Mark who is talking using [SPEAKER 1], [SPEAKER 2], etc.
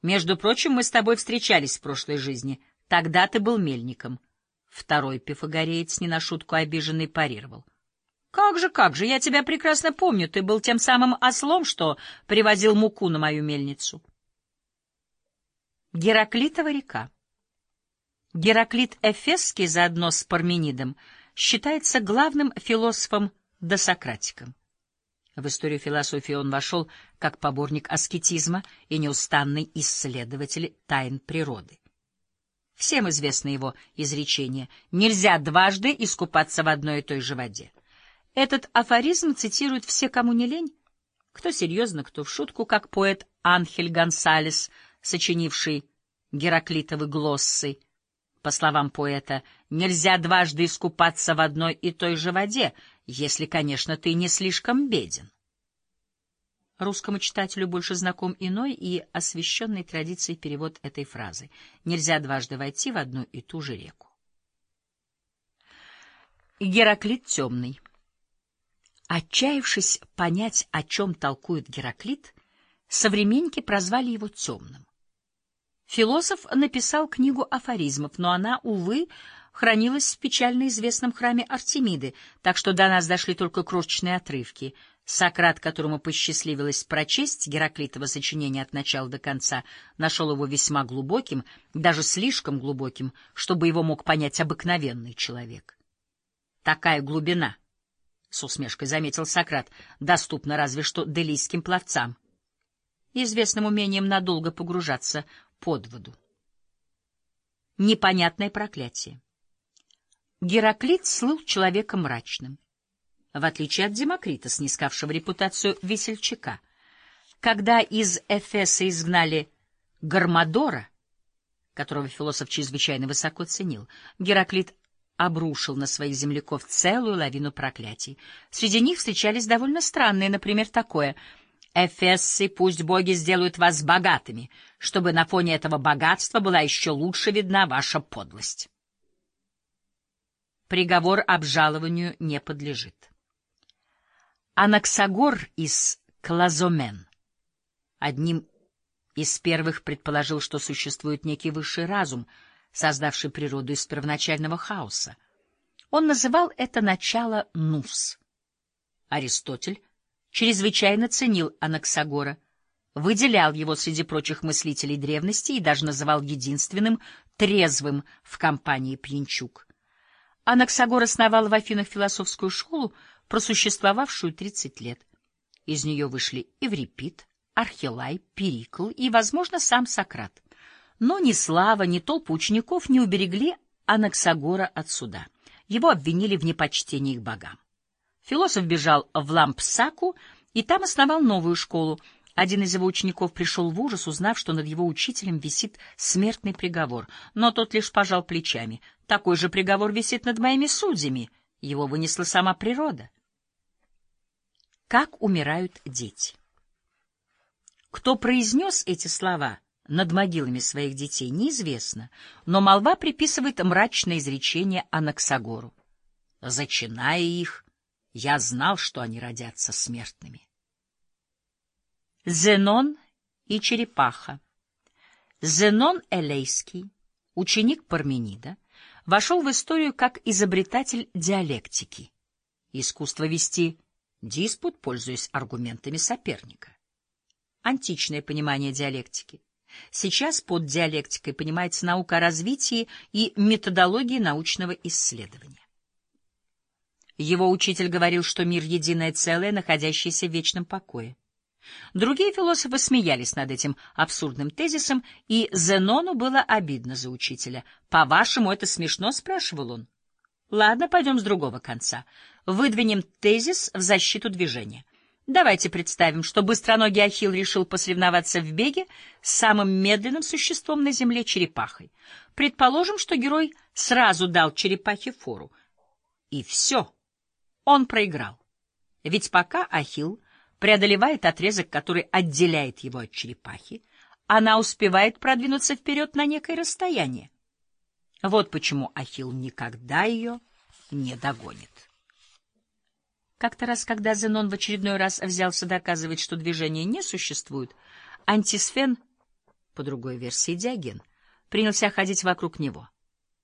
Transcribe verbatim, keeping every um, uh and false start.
[SPEAKER 1] Между прочим, мы с тобой встречались в прошлой жизни. Тогда ты был мельником. Второй пифагореец, не на шутку обиженный, парировал. — Как же, как же, я тебя прекрасно помню. Ты был тем самым ослом, что привозил муку на мою мельницу. Гераклитова река. Гераклит Эфесский, заодно с Парменидом, считается главным философом-досократиком. В историю философии он вошел как поборник аскетизма и неустанный исследователь тайн природы. Всем известно его изречение «нельзя дважды искупаться в одной и той же воде». Этот афоризм цитируют все, кому не лень, кто серьезно, кто в шутку, как поэт Анхель Гонсалес, сочинивший Гераклитовы глоссы. По словам поэта, нельзя дважды искупаться в одной и той же воде, если, конечно, ты не слишком беден. Русскому читателю больше знаком иной и освященный традицией перевод этой фразы. Нельзя дважды войти в одну и ту же реку. Гераклит темный. Отчаявшись понять, о чем толкует Гераклит, современники прозвали его темным. Философ написал книгу афоризмов, но она, увы, хранилась в печально известном храме Артемиды, так что до нас дошли только крошечные отрывки. Сократ, которому посчастливилось прочесть Гераклитово сочинение от начала до конца, нашел его весьма глубоким, даже слишком глубоким, чтобы его мог понять обыкновенный человек. «Такая глубина», — с усмешкой заметил Сократ, — «доступна разве что делийским пловцам, известным умением надолго погружаться под воду». Непонятное проклятие. Гераклит слыл человеком мрачным, в отличие от Демокрита, снискавшего репутацию весельчака. Когда из Эфеса изгнали Гармадора, которого философ чрезвычайно высоко ценил, Гераклит обрушил на своих земляков целую лавину проклятий. Среди них встречались довольно странные, например, такое: «Эфессы, пусть боги сделают вас богатыми, чтобы на фоне этого богатства была еще лучше видна ваша подлость». Приговор обжалованию не подлежит. Анаксагор из Клазомен одним из первых предположил, что существует некий высший разум, создавший природу из первоначального хаоса. Он называл это начало Нус. Аристотель чрезвычайно ценил Анаксагора, выделял его среди прочих мыслителей древности и даже называл единственным трезвым в компании пьянчуг. Анаксагор основал в Афинах философскую школу, просуществовавшую тридцать лет. Из нее вышли Эврипид, Архилай, Перикл и, возможно, сам Сократ. Но ни слава, ни толпы учеников не уберегли Анаксагора от суда. Его обвинили в непочтении к богам. Философ бежал в Лампсаку и там основал новую школу. Один из его учеников пришел в ужас, узнав, что над его учителем висит смертный приговор, но тот лишь пожал плечами. «Такой же приговор висит над моими судьями. Его вынесла сама природа». Как умирают дети? Кто произнес эти слова над могилами своих детей, неизвестно, но молва приписывает мрачное изречение Анаксагору: «Зачиная их, я знал, что они родятся смертными». Зенон и черепаха. Зенон Элейский, ученик Парменида, вошел в историю как изобретатель диалектики, искусство вести диспут, пользуясь аргументами соперника. Античное понимание диалектики. Сейчас под диалектикой понимается наука о развитии и методологии научного исследования. Его учитель говорил, что мир — единое целое, находящееся в вечном покое. Другие философы смеялись над этим абсурдным тезисом, и Зенону было обидно за учителя. «По-вашему, это смешно?» — спрашивал он. «Ладно, пойдем с другого конца. Выдвинем тезис в защиту движения. Давайте представим, что быстроногий Ахилл решил посоревноваться в беге с самым медленным существом на земле — черепахой. Предположим, что герой сразу дал черепахе фору. И все. Он проиграл. Ведь пока Ахилл преодолевает отрезок, который отделяет его от черепахи, она успевает продвинуться вперед на некое расстояние. Вот почему Ахилл никогда ее не догонит». Как-то раз, когда Зенон в очередной раз взялся доказывать, что движения не существует, Антисфен по другой версии Диоген, принялся ходить вокруг него.